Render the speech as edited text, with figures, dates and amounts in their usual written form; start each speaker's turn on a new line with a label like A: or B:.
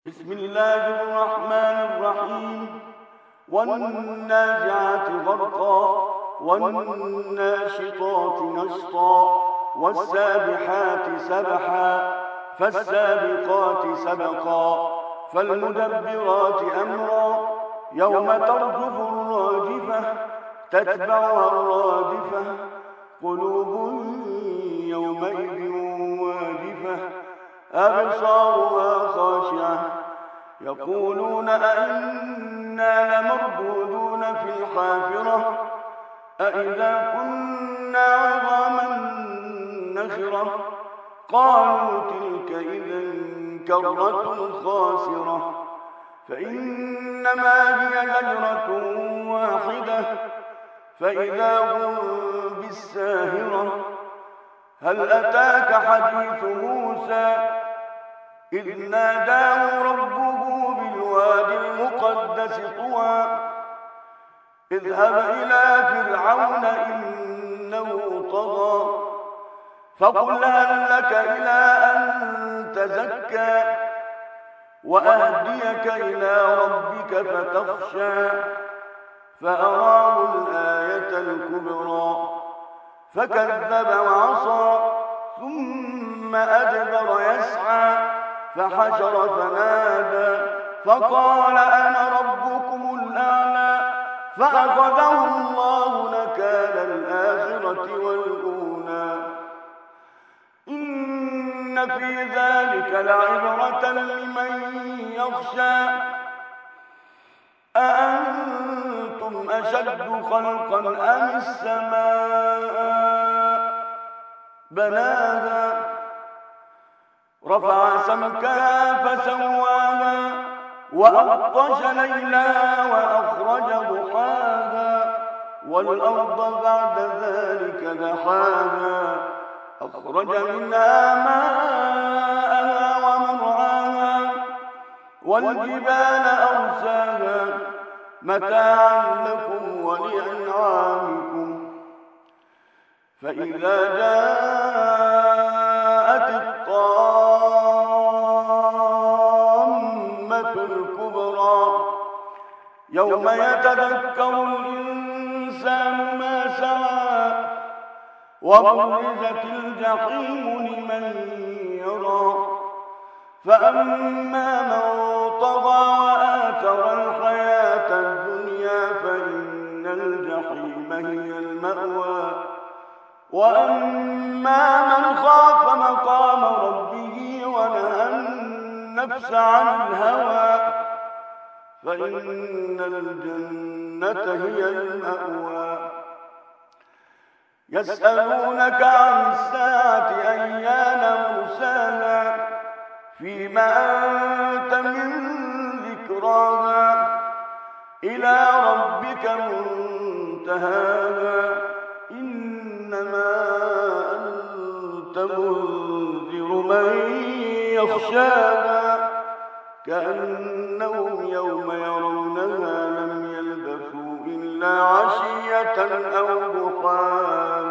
A: بسم الله الرحمن الرحيم. والنازعات غرقا والناشطات نشطا والسابحات سبحا فالسابقات سبقا فالمدبرات أمرا يوم ترجف الراجفة تتبعها الرادفة قلوب يومئذ واجفة أبصارها خاشعة يقولون أئنا لمردودون في الحافرة أئذا كنا عظاما نخرة قالوا تلك إذا كرة خاسرة فإنما هي زجرة واحدة فإذا هم بالساهرة هل أتاك حديث موسى إذ ناداه ربه بالواد المقدس طوى اذهب إلى فرعون إنه طغى فقل هل لك إلى أن تزكى وأهديك إلى ربك فتخشى فأراه الآية الكبرى فكذب وعصى ثم أدبر يسعى فحشر فنادى فقال أنا ربكم الأعلى فأخذه الله نكال الآخرة والأولى إن في ذلك لعبرة لمن يخشى أأنتم أشد خلقا أم السماء بناها رفع سمكها فسواها وأغطش ليلها وأخرج ضحاها والأرض بعد ذلك دحاها أخرج منها ماءها ومرعاها والجبال أرساها متاعا لكم ولأنعامكم فإذا جاءت الطامة الكبرى يوم يتذكر الإنسان ما سعى وبرزت الجحيم لمن يرى فأما من طغى وآثر الحياة الدنيا فإن الجحيم هي المأوى وأما من خاف مقام ربه ونهى النفس عن الهوى فإن الجنة هي المأوى يسألونك عن الساعة أيان مرساها فيما أنت من ذكراها إلى ربك منتهاها إنما أنت منذر من يخشاها كأنهم يوم يرونها لم يلبثوا إلا عشية أو ضحاها